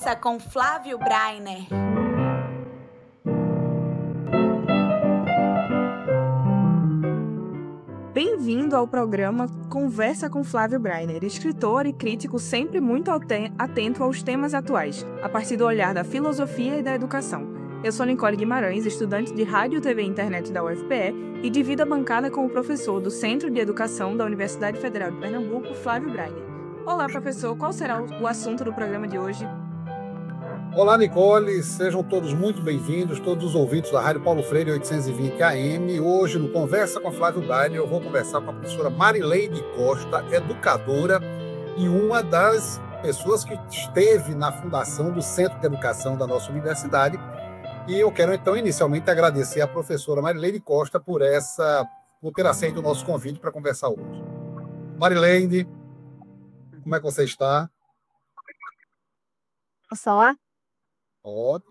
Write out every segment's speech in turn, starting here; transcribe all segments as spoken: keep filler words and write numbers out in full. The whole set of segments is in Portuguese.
Conversa com Flávio Brainer. Bem-vindo ao programa Conversa com Flávio Brainer, escritor e crítico sempre muito atento aos temas atuais, a partir do olhar da filosofia e da educação. Eu sou Nicole Guimarães, estudante de Rádio, T V e Internet da U F P E e divido a bancada com o professor do Centro de Educação da Universidade Federal de Pernambuco, Flávio Brainer. Olá, professor, qual será o assunto do programa de hoje? Olá, Nicole, sejam todos muito bem-vindos, todos os ouvintes da Rádio Paulo Freire oitocentos e vinte A M. Hoje, no Conversa com Flávio Brainer, eu vou conversar com a professora Marileide Costa, educadora e uma das pessoas que esteve na fundação do Centro de Educação da nossa universidade. E eu quero, então, inicialmente agradecer à professora Marileide Costa por, essa, por ter aceito o nosso convite para conversar hoje. Marileide, como é que você está? Posso falar? Ótimo.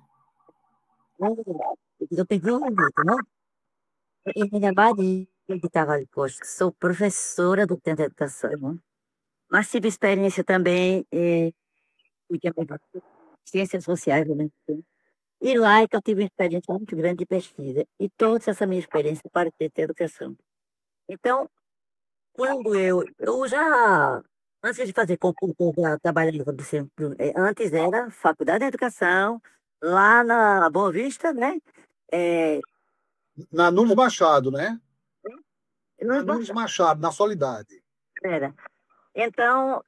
Eu tenho um minuto, não? Eu me Maria de Carvalho Costa, sou professora do Centro de Educação, né? Mas tive experiência também em ciências sociais, né? E lá é que eu tive uma experiência muito grande de pesquisa. E toda essa minha experiência para ter educação. Então, quando eu, eu já, antes de fazer concurso, já trabalhava no centro, eh, antes era Faculdade de Educação, lá na Boa Vista, né? É, Na Nunes Machado, né? Na não Nunes Machado, na Solidade. era. Então,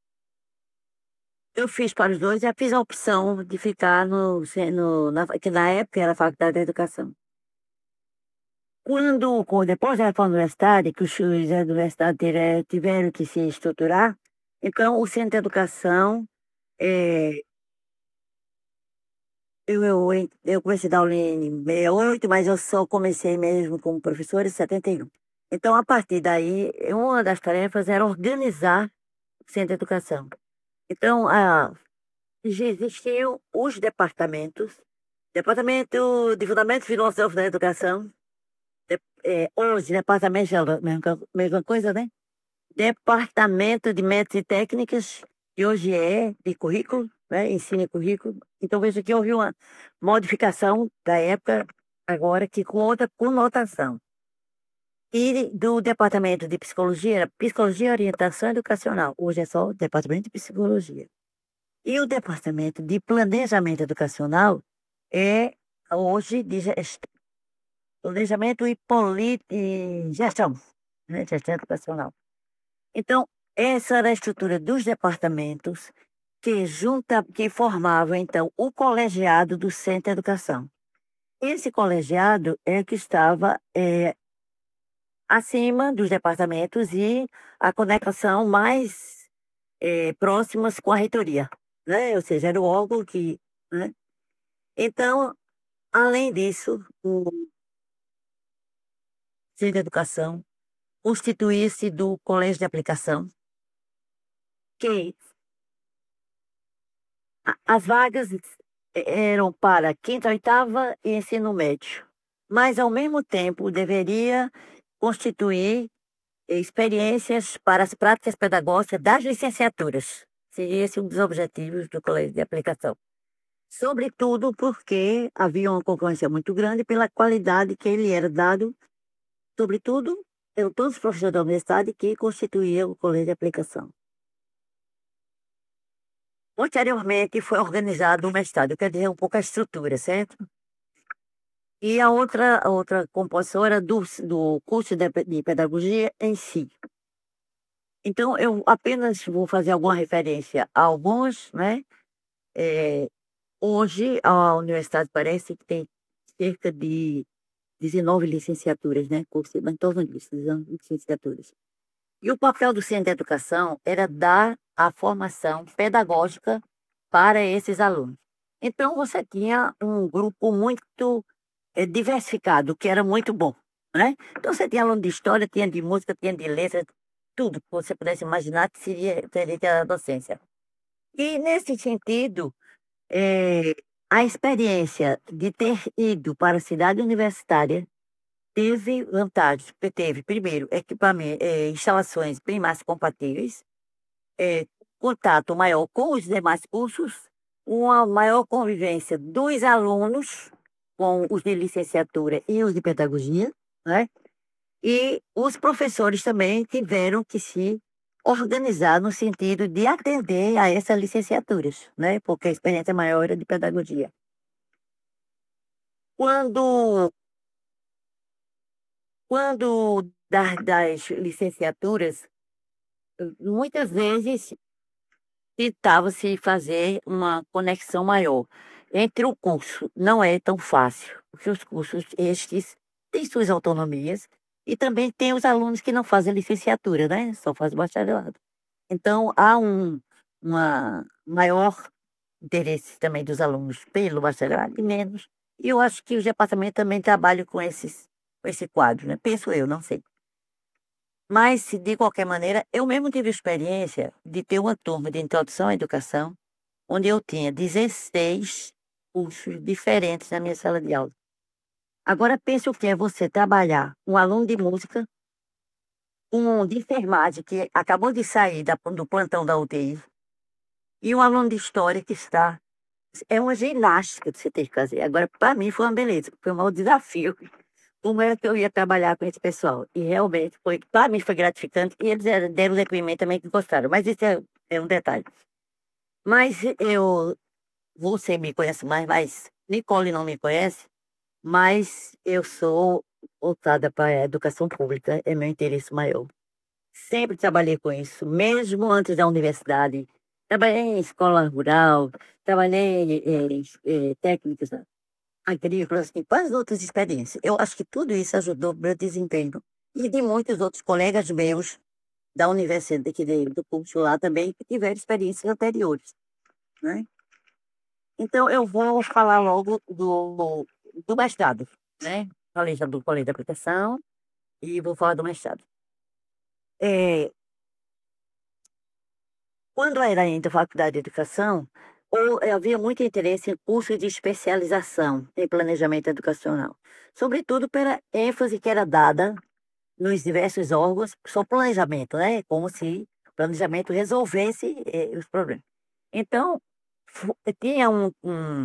eu fiz para os dois e fiz a opção de ficar no, no na, que na época era a Faculdade de Educação. Quando, quando depois da reforma universitária, que os os da universidade tiver- tiveram que se estruturar, então o Centro de Educação, é, eu, eu, en- eu comecei a dar aula em sessenta e oito, mas eu só comecei mesmo como professora em setenta e um. Então, a partir daí, uma das tarefas era organizar o Centro de Educação. Então, a, já existiam os departamentos, Departamento de Fundamentos Filosóficos da Educação, de, é, onze departamentos, é a mesma, mesma coisa, né? Departamento de Métodos e Técnicas, que hoje é de currículo, né? Ensino e currículo. Então, veja que houve uma modificação da época, agora, que com outra conotação. E do Departamento de Psicologia, era Psicologia e Orientação Educacional. Hoje é só o Departamento de Psicologia. E o Departamento de Planejamento Educacional é hoje de gest- Planejamento e, Poli- e Gestão, né? Gestão Educacional. Então, essa era a estrutura dos departamentos que junta, que formavam, então, o colegiado do Centro de Educação. Esse colegiado é que estava eh, acima dos departamentos e a conexão mais eh, próximas com a reitoria, né? Ou seja, era o órgão que, né? Então, além disso, o Centro de Educação constituía-se do colégio de aplicação, que a- as vagas eram para quinta, oitava e ensino médio, mas ao mesmo tempo deveria constituir experiências para as práticas pedagógicas das licenciaturas. Seria esse um dos objetivos do colégio de aplicação. Sobretudo porque havia uma concorrência muito grande pela qualidade que ele era dado, sobretudo pelos todos os professores da universidade que constituíam o colégio de aplicação. Posteriormente foi organizado o mestrado, quer dizer, um pouco a estrutura, certo? E a outra, a outra composição era do, do curso de, de pedagogia em si. Então, eu apenas vou fazer alguma referência a alguns, né? É, hoje, a universidade parece que tem cerca de dezenove licenciaturas, né? Curso, em torno disso, dezenove licenciaturas. E o papel do Centro de Educação era dar a formação pedagógica para esses alunos. Então, você tinha um grupo muito eh, diversificado, que era muito bom, né? Então, você tinha aluno de história, tinha de música, tinha de letras, tudo que você pudesse imaginar que seria, seria a docência. E, nesse sentido, eh, a experiência de ter ido para a cidade universitária teve vantagens, porque teve, primeiro, equipamento, eh, instalações bem mais compatíveis, eh, contato maior com os demais cursos uma maior convivência dos alunos com os de licenciatura e os de pedagogia, né? E os professores também tiveram que se organizar no sentido de atender a essas licenciaturas, né? Porque a experiência maior era de pedagogia. Quando, quando das, das licenciaturas, muitas vezes tentava-se fazer uma conexão maior entre o curso. Não é tão fácil, porque os cursos estes têm suas autonomias e também tem os alunos que não fazem licenciatura, né? Só fazem bacharelado. Então, há um uma maior interesse também dos alunos pelo bacharelado e menos. E eu acho que o departamento também trabalha com esses, com esse quadro, né? Penso eu, não sei. Mas, de qualquer maneira, eu mesmo tive a experiência de ter uma turma de introdução à educação, onde eu tinha dezesseis cursos diferentes na minha sala de aula. Agora, pense o que é você trabalhar um aluno de música, um de enfermagem que acabou de sair da- do plantão da U T I, e um aluno de história que está. É uma ginástica que você tem que fazer. Agora, para mim, foi uma beleza, foi um maior desafio. Como é que eu ia trabalhar com esse pessoal? E realmente foi, para mim foi gratificante, e eles deram deram depoimento também que gostaram, mas isso é, é um detalhe. Mas eu, você me conhece mais, mas Nicole não me conhece, mas eu sou voltada para a educação pública, é meu interesse maior. Sempre trabalhei com isso, mesmo antes da universidade. Trabalhei em escola rural, trabalhei em, em técnicas agrícolas, em várias outras experiências. Eu acho que tudo isso ajudou o meu desempenho. E de muitos outros colegas meus da universidade, aqui de- do curso lá também, que tiveram experiências anteriores, né? Então, eu vou falar logo do, do mestrado, né? Falei já do Colégio da Proteção e vou falar do mestrado. É, quando era ainda faculdade de educação, ou, eh, havia muito interesse em cursos de especialização em planejamento educacional, sobretudo pela ênfase que era dada nos diversos órgãos sobre planejamento, né? Como se o planejamento resolvesse eh, os problemas. Então, fu- tinha um, um-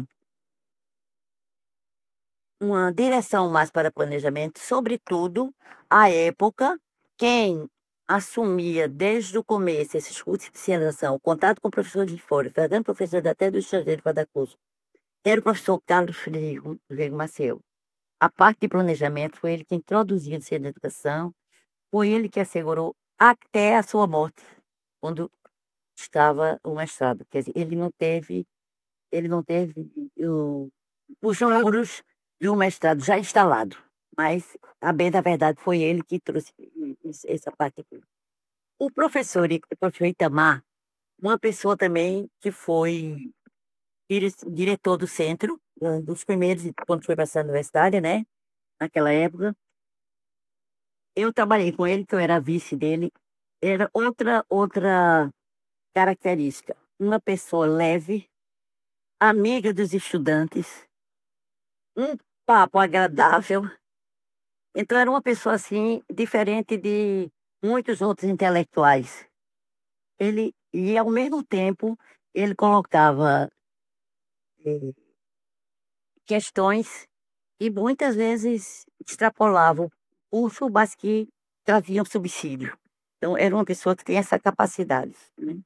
uma direção mais para planejamento, sobretudo, à época, quem assumia desde o começo esses cursos de especialização, o contato com professores de fora, trazendo professores até do estrangeiro para dar curso, era o professor Carlos Frigo, Frigo Maciel. A parte de planejamento foi ele que introduziu a ciência da educação, foi ele que assegurou até a sua morte, quando estava o mestrado. Quer dizer, ele não teve, ele não teve o, os louros de um mestrado já instalado, mas, a bem da verdade, foi ele que trouxe isso- essa parte aqui. O professor, I- o professor Itamar, uma pessoa também que foi dire- diretor do centro, um dos primeiros, quando foi para a universidade, né? Naquela época. Eu trabalhei com ele, que eu era vice dele. Era outra, outra característica. Uma pessoa leve, amiga dos estudantes, um papo agradável. Então, era uma pessoa assim, diferente de muitos outros intelectuais. Ele, e ao mesmo tempo, ele colocava eh, questões e muitas vezes extrapolava o curso, mas que traziam subsídio. Então, era uma pessoa que tem essa capacidade, né?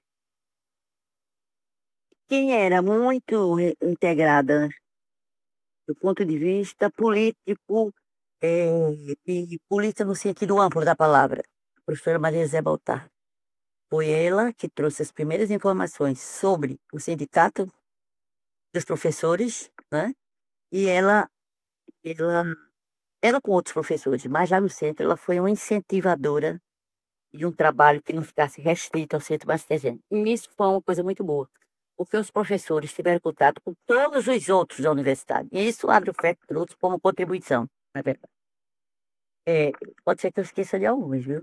Quem era muito eh, integrada do ponto de vista político, eh, e política no sentido amplo da palavra, a professora Maria Zé Baltar. Foi ela que trouxe as primeiras informações sobre o sindicato dos professores, né? E ela, ela, ela com outros professores, mas já no centro, ela foi uma incentivadora de um trabalho que não ficasse restrito ao centro Bastejano. E isso foi uma coisa muito boa, porque os professores tiveram contato com todos os outros da universidade. E isso abre o leque para outros como contribuição, não é verdade? É, pode ser que eu esqueça de alguns, viu?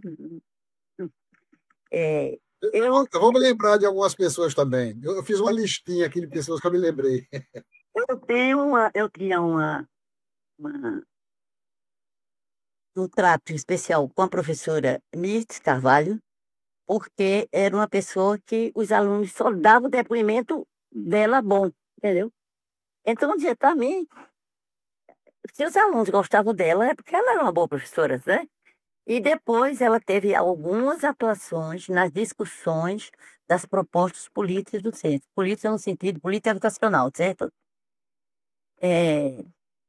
É, eu, Eu vou me lembrar de algumas pessoas também. Eu, eu fiz uma listinha aqui de pessoas que eu me lembrei. eu tenho uma, eu tinha uma, uma- um trato especial com a professora Mirtes Carvalho, porque era uma pessoa que os alunos só davam depoimento dela bom, entendeu? Então, para mim, se os alunos gostavam dela, é porque ela era uma boa professora, né? E depois ela teve algumas atuações nas discussões das propostas políticas do centro. Política no sentido política educacional, certo? É,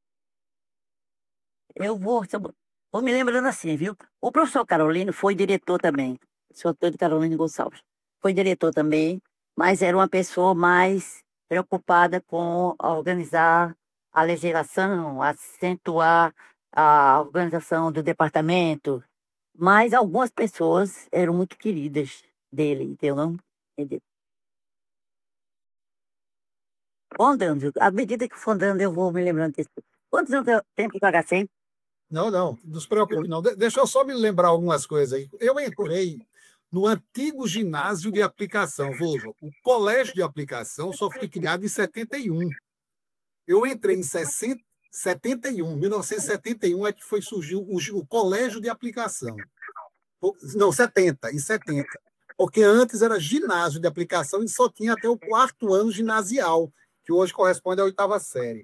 eu vou, vou me lembrando assim, viu? O professor Carolino foi diretor também. O professor Antônio Carolino Gonçalves. Foi diretor também, mas era uma pessoa mais preocupada com organizar a legislação, acentuar a organização do departamento. Mas algumas pessoas eram muito queridas dele, entendeu? Entendeu? Fondando, à medida que for andando, eu vou me lembrando disso. Quantos anos eu tenho que pagar sempre? Não, não, não se preocupe, não. De- deixa eu só me lembrar algumas coisas aí. Eu entrei no antigo ginásio de aplicação, veja, o colégio de aplicação só foi criado em setenta e um. Eu entrei em sessenta, setenta e um, mil novecentos e setenta e um é que foi surgiu o, gi- o colégio de aplicação. Não, setenta, em setenta. Porque antes era ginásio de aplicação e só tinha até o quarto ano ginasial, que hoje corresponde à oitava série.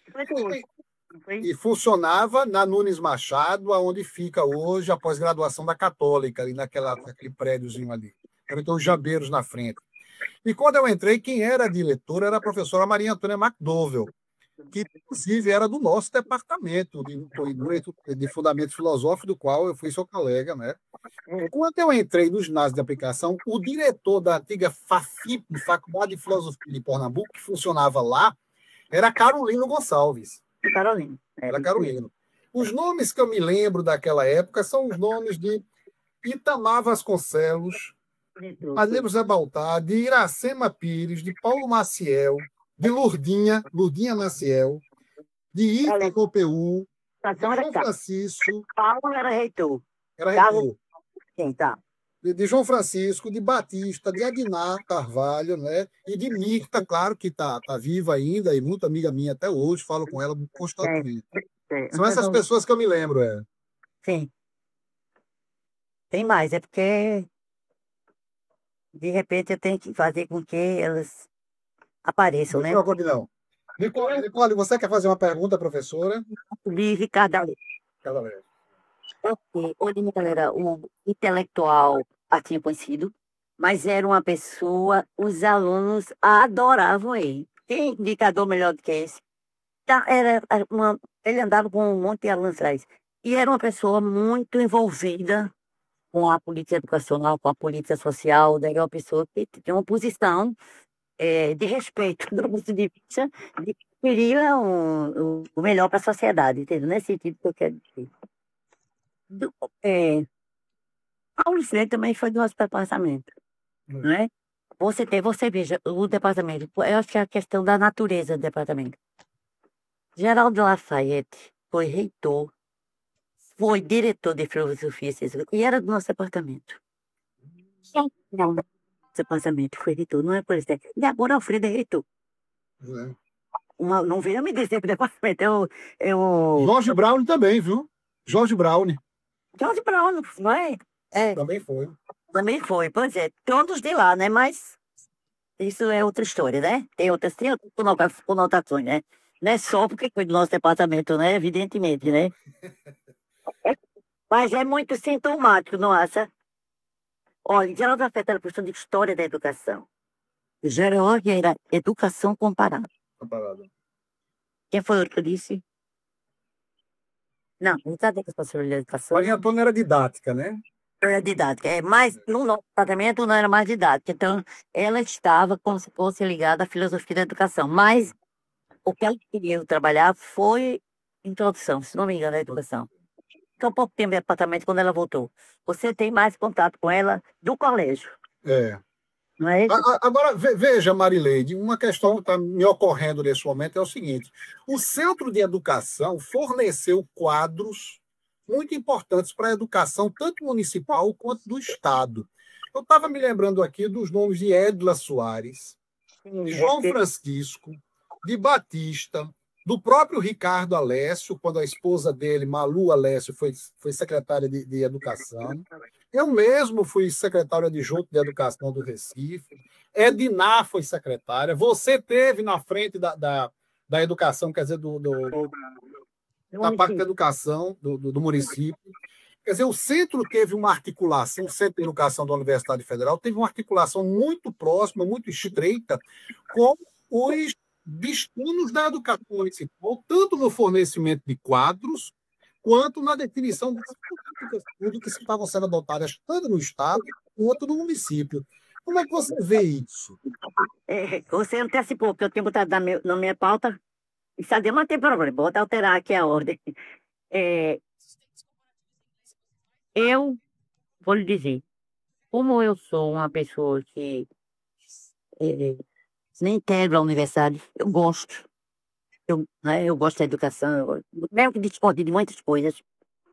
E funcionava na Nunes Machado, onde fica hoje a pós-graduação da Católica, ali naquela, naquele prédiozinho ali. Então, os jabeiros na frente. E quando eu entrei, quem era diretora era a professora Maria Antônia McDowell, que, inclusive, era do nosso departamento de, de fundamento filosófico, do qual eu fui seu colega, né? Quando eu entrei no ginásio de aplicação, o diretor da antiga FAFIP, Faculdade de Filosofia de Pernambuco, que funcionava lá, era Carolino Gonçalves. Carolina. Era Carolino. Os nomes que eu me lembro daquela época são os nomes de Itamar Vasconcelos, Ademir Zé Baltar, de Iracema Pires, de Paulo Maciel, de Lurdinha, Lurdinha Maciel, de Ita Copeu, de João Francisco. Paulo era reitor. Era reitor. Sim, tá. De, de João Francisco, de Batista, de Adinar Carvalho, né? E de Mirta, claro, que está tá viva ainda e muito amiga minha até hoje, falo com ela constantemente. É, é. São essas pessoas que eu me lembro, é. Sim. Tem mais, é porque de repente eu tenho que fazer com que elas apareçam, Não né? se preocupe, não. Nicole, Nicole, você quer fazer uma pergunta, professora? De Ricardo Aleixo. Cada vez. Porque o Odílio era um intelectual assim conhecido, mas era uma pessoa, os alunos adoravam ele. Tem indicador melhor do que esse? Tá, era uma, ele andava com um monte de alunos atrás. E era uma pessoa muito envolvida com a política educacional, com a política social, daí era uma pessoa que tinha uma posição eh, de respeito do ponto de vista de que queria o, o, o melhor para a sociedade, entendeu? Nesse sentido que eu quero dizer. Do, é, Paulo Freire também foi do nosso departamento, Hum. não é? Você tem, você veja, o departamento, eu acho que é a questão da natureza do departamento. Geraldo Lafayette foi reitor, foi diretor de filosofia e ciência, e era do nosso departamento. Não, nosso departamento foi reitor, não é por isso. E agora Alfredo é reitor. É. Uma, não venha me dizer que o departamento eu, eu... Jorge Brown também, viu? Jorge Brown. Jorge Brown, não é? É, Também foi. também foi, pois é, todos de lá, né? Mas isso é outra história, né? Tem outras, tem outras conota- conotações, né? Não é só porque foi do nosso departamento, né? Evidentemente, né? É, mas é muito sintomático, não acha? Olha, Geraldo Afeta era professor de História da Educação. Geraldo era Educação Comparada. Comparado. Quem foi o que eu disse? Não, não está dentro da professora de Educação. Maria Antônia era didática, né? Era didática, é, mas no nosso departamento não era mais didática, então ela estava como se fosse ligada à filosofia da educação, mas o que ela queria trabalhar foi introdução, se não me engano, à educação. Então, pouco tempo de departamento quando ela voltou. Você tem mais contato com ela do colégio, É. não é isso? A- a- Agora, ve- veja, Marileide, uma questão que está me ocorrendo nesse momento é o seguinte: o Centro de Educação forneceu quadros muito importantes para a educação, tanto municipal quanto do Estado. Eu estava me lembrando aqui dos nomes de Edla Soares, de João Francisco, de Batista, do próprio Ricardo Alessio, quando a esposa dele, Malu Alessio, foi, foi secretária de, de Educação. Eu mesmo fui secretário adjunto de Educação do Recife. Edna foi secretária, você teve na frente da, da, da educação, quer dizer, do, do, da parte da educação do, do, do município. Quer dizer, o centro teve uma articulação, o Centro de Educação da Universidade Federal teve uma articulação muito próxima, muito estreita com os destinos da educação municipal, tanto no fornecimento de quadros, quanto na definição das políticas públicas que estavam sendo adotadas tanto no Estado quanto no município. Como é que você vê isso? É, você antecipou, porque eu tenho botado na, meu, na minha pauta. Isso aí não tem problema, bota alterar aqui a ordem. É, eu vou lhe dizer, como eu sou uma pessoa que é, nem integra a universidade, eu gosto. Eu, né, eu gosto da educação, eu, mesmo que discorde de muitas coisas.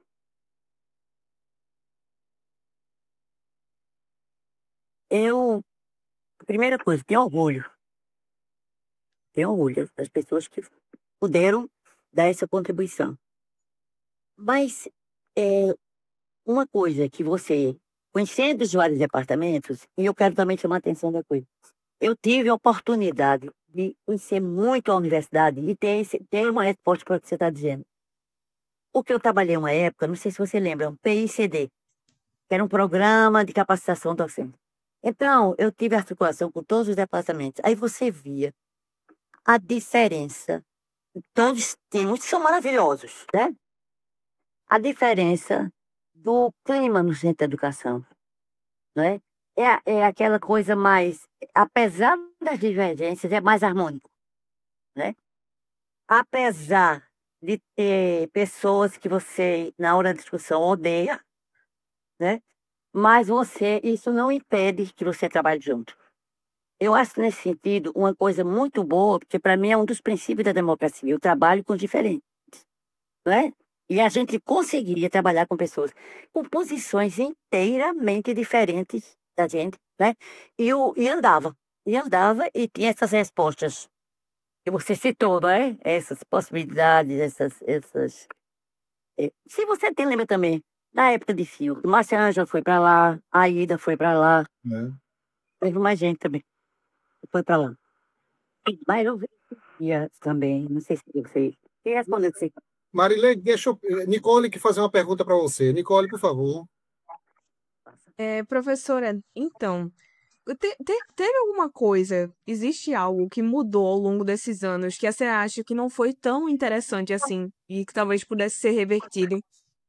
Eu, primeira coisa, tenho orgulho. Tenho orgulho das pessoas que puderam dar essa contribuição. Mas é, uma coisa que você, conhecendo os vários departamentos, e eu quero também chamar a atenção da coisa, eu tive a oportunidade de conhecer muito a universidade e ter, esse, ter uma resposta para o que você está dizendo. Porque eu trabalhei uma época, não sei se você lembra, um P I C D, que era um programa de capacitação docente. Então, eu tive articulação com todos os departamentos. Aí você via a diferença. Todos têm, muitos são maravilhosos, né? A diferença do clima no centro de educação, não é? É, é aquela coisa mais, apesar das divergências, é mais harmônico, né? Apesar de ter pessoas que você, na hora da discussão, odeia, né? Mas você, isso não impede que você trabalhe junto. Eu acho, nesse sentido, uma coisa muito boa, porque para mim é um dos princípios da democracia, o trabalho com os diferentes, não é? E a gente conseguiria trabalhar com pessoas com posições inteiramente diferentes da gente, né? E, eu, e andava, e andava e tinha essas respostas que você citou, não é? Essas possibilidades, essas... essas eh, se você tem, lembra também, na época de filme, Márcia Ângela foi para lá, a Aida foi para lá, É. teve mais gente também, que foi para lá. Mas eu via também, não sei se você... Quem respondeu você? Marilene, deixa eu... Nicole que fazer uma pergunta para você. Nicole, por favor. É, professora, então, te- te- teve alguma coisa, existe algo que mudou ao longo desses anos que você acha que não foi tão interessante assim e que talvez pudesse ser revertido?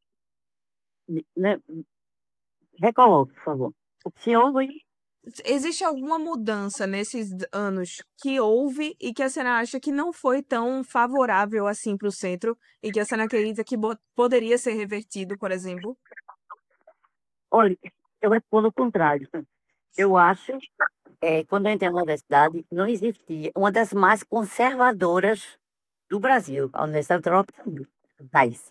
Né? Recoloque, por favor. O que houve? Existe alguma mudança nesses d- anos que houve e que a senhora acha que não foi tão favorável assim para o centro e que a senhora acredita que bo- poderia ser revertido, por exemplo? Olha, eu respondo o contrário. Eu acho, é, quando eu entrei na universidade, não existia uma das mais conservadoras do Brasil, a Universidade Tropical do país.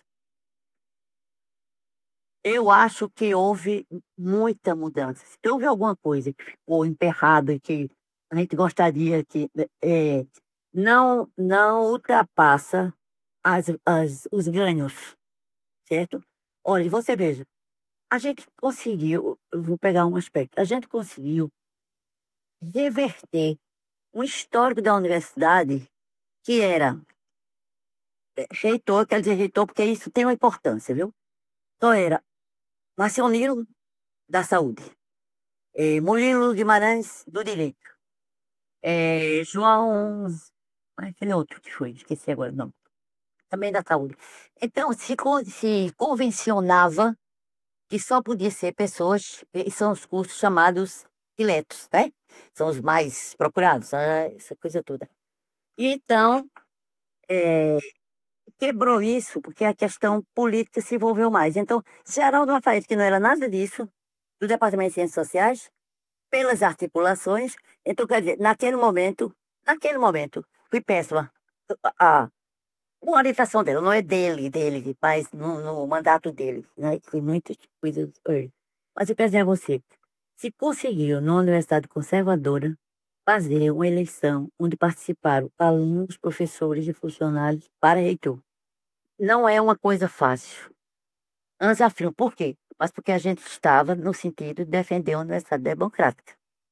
Eu acho que houve muita mudança. Se houve alguma coisa que ficou emperrada e que a gente gostaria que é, não, não ultrapassa as, as, os ganhos, certo? Olha, você veja, a gente conseguiu, eu vou pegar um aspecto, a gente conseguiu reverter um histórico da universidade que era eh, reitor, quer dizer reitor, porque isso tem uma importância, viu? Então era Marcionino da Saúde, eh, Murilo Guimarães do Direito, eh, João, ah, aquele outro que foi, esqueci agora o nome, também da Saúde. Então se, con- se convencionava que só podia ser pessoas, e são os cursos chamados diletos, né? São os mais procurados, ah, essa coisa toda. E então, eh, quebrou isso porque a questão política se envolveu mais. Então, Geraldo Rafael, que não era nada disso, do Departamento de Ciências Sociais, pelas articulações, então, quer dizer, naquele momento, naquele momento, foi péssima. A, a uma orientação dela, não é dele, dele, mas no, no mandato dele, né? Foi muitas coisas. eh. Mas eu quero dizer a você, se conseguiu, numa universidade conservadora, fazer uma eleição onde participaram alunos, professores e funcionários para reitor. Não é uma coisa fácil. É um desafio. Por quê? Mas porque a gente estava no sentido de defender a universidade democrática.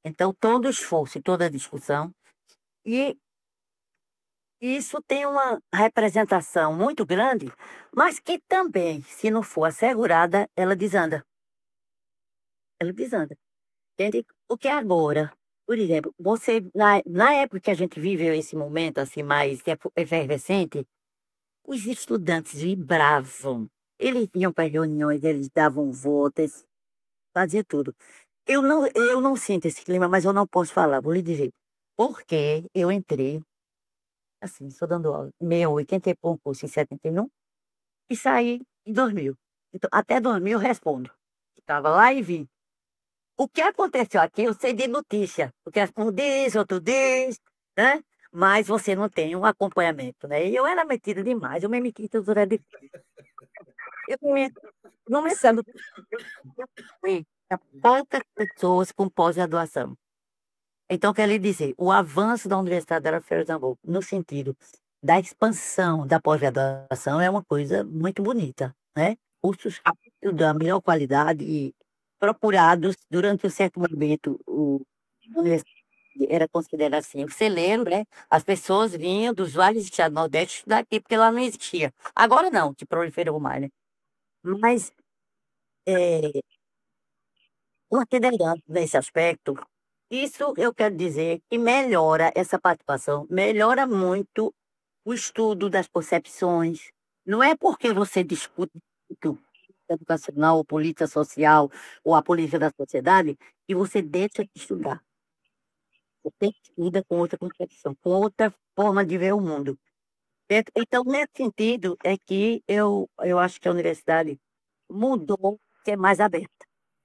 Então, todo esforço e toda discussão. E isso tem uma representação muito grande, mas que também, se não for assegurada, ela desanda. Ela desanda. Entende? Porque agora, por exemplo, você, na, na época que a gente viveu esse momento assim mais efu- efervescente, os estudantes vibravam. Eles iam para reuniões, eles davam votos, faziam tudo. Eu não, eu não sinto esse clima, mas eu não posso falar, vou lhe dizer. Porque eu entrei, assim, estou dando aula, em sessenta e oito, entrei para um curso em setenta e um e saí em dois mil. Então, até dois mil eu respondo. Estava lá e vi. O que aconteceu aqui, eu sei de notícia, porque um diz, outro diz, né? Mas você não tem um acompanhamento, né? E eu era metida demais, eu me meti tudo era de... Eu me... não me sendo... poucas pessoas com pós-graduação. Então, quer lhe dizer, o avanço da Universidade da Pernambuco, no sentido da expansão da pós-graduação, é uma coisa muito bonita, né? Cursos da melhor qualidade e procurados durante um certo momento, o a universidade era considerada assim, o celeiro, né? As pessoas vinham dos vários estados do Nordeste daqui, porque lá não existia. Agora não, que proliferou mais, né? Mas, é, considerando nesse aspecto, isso eu quero dizer que melhora essa participação, melhora muito o estudo das percepções. Não é porque você discute muito educacional, ou política social, ou a política da sociedade, que você deixa de estudar. Você estuda com outra concepção, com outra forma de ver o mundo. Certo? Então, nesse sentido, é que eu, eu acho que a universidade mudou, que é mais aberta.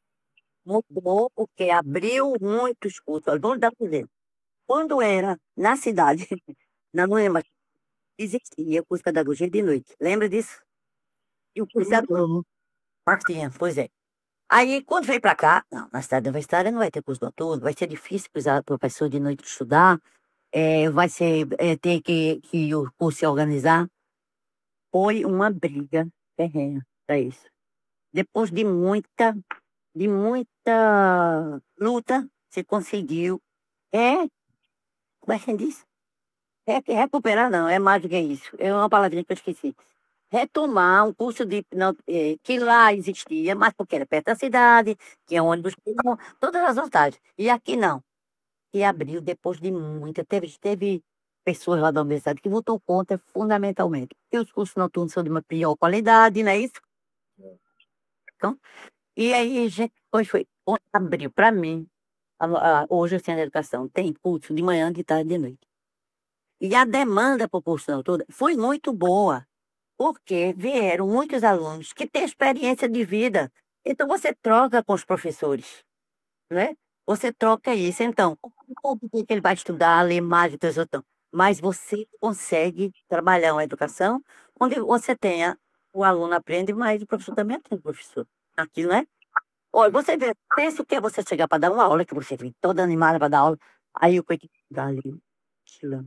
Mudou porque abriu muitos cursos. Olha, vamos dar um exemplo. Quando era na cidade, na Noema, existia o curso de pedagogia de noite. Lembra disso? E o curso da Martinha, pois é. Aí, quando veio para cá, não, na cidade universitária não vai ter curso noturno, vai ser difícil precisar o professor de noite estudar, é, vai ser, é, ter que, que o curso se organizar. Foi uma briga terrena para isso. Depois de muita, de muita luta, se conseguiu. É, como é que diz? É, que recuperar não, é mais do que isso. É uma palavrinha que eu esqueci. Retomar um curso de não, eh, que lá existia, mas porque era perto da cidade, tinha ônibus, tinha todas as vantagens. E aqui não. E abriu depois de muita. Teve, teve pessoas lá da universidade que votou contra fundamentalmente. Porque os cursos noturnos são de uma pior qualidade, não é isso? Então, e aí, gente, hoje foi, quando abriu para mim. a- a- hoje o Centro de Educação tem curso de manhã, de tarde e de noite. E a demanda por curso noturno foi muito boa, porque vieram muitos alunos que têm experiência de vida. Então, você troca com os professores, né? Você troca isso. Então, o que ele vai estudar, ler mais do que os outros? Mas você consegue trabalhar uma educação onde você tenha, o aluno aprende, mas o professor também aprende, professor. Aquilo, né? Olha, você vê, pensa o que é você chegar para dar uma aula, que você vem toda animada para dar aula, aí o coitado dá ali, cochilando.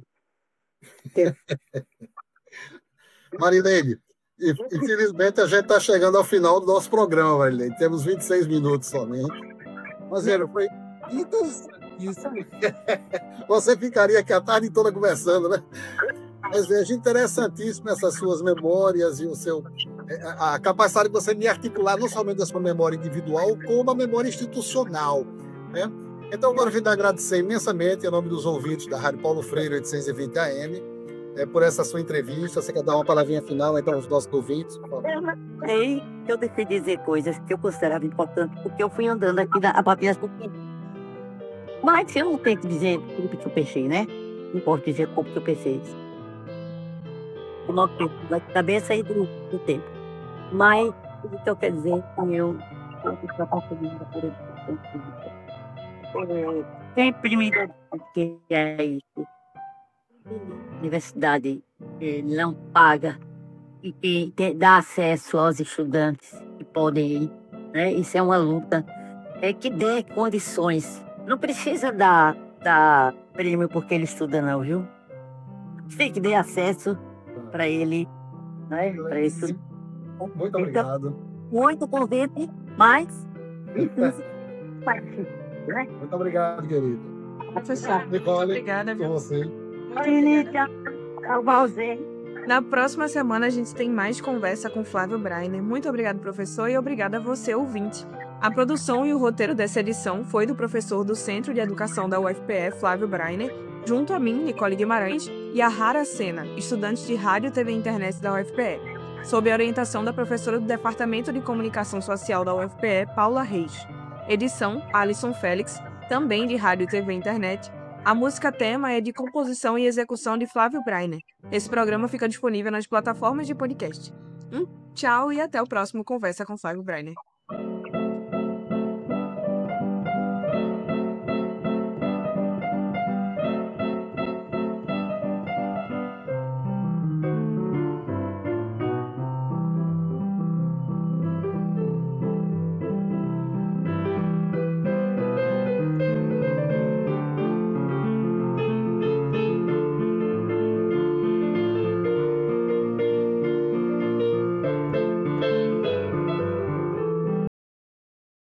Marilene, e- infelizmente a gente está chegando ao final do nosso programa, Marilene. Temos vinte e seis minutos somente. Mas, Vera, foi interessantíssimo. Você ficaria aqui a tarde toda conversando, né? Mas veja, interessantíssimo essas suas memórias e o seu, a capacidade de você me articular não somente a sua memória individual, como a memória institucional, né? Então, agora eu vim agradecer imensamente, em nome dos ouvintes da Rádio Paulo Freire oitocentos e vinte A M, é, por essa sua entrevista. Você quer dar uma palavrinha final então aos nossos ouvintes? Por favor? Eu não sei que eu deixei de dizer coisas que eu considerava importantes, porque eu fui andando aqui na, a partir das pouquinhas. Mas eu não tenho que dizer tudo que eu pensei, né? Não posso dizer como que eu pensei. O nosso tempo da cabeça e do, do tempo. Mas o que eu quero dizer é que eu estou apaixonada por educação física. Eu sempre me dediquei a isso. A universidade eh, não paga e que te- dá acesso aos estudantes que podem ir, né? Isso é uma luta é que dê condições. Não precisa dar, dar prêmio porque ele estuda, não, viu? Tem que dar acesso para ele, né? Para isso. Muito obrigado. Muito convite, mas difícil. Mas né? Muito obrigado, querido. Professor, Nicole, obrigada, com viu? você. Infinita, Calvalzê. Na próxima semana a gente tem mais conversa com Flávio Breiner. Muito obrigado, professor, e obrigada a você, ouvinte. A produção e o roteiro dessa edição foi do professor do Centro de Educação da U F P E, Flávio Breiner, junto a mim, Nicole Guimarães, e a Rara Sena, estudante de Rádio, T V e Internet da U F P E, sob a orientação da professora do Departamento de Comunicação Social da U F P E, Paula Reis. Edição, Alisson Félix, também de Rádio, T V e Internet. A música tema é de composição e execução de Flávio Breiner. Esse programa fica disponível nas plataformas de podcast. Um tchau e até o próximo Conversa com Flávio Breiner.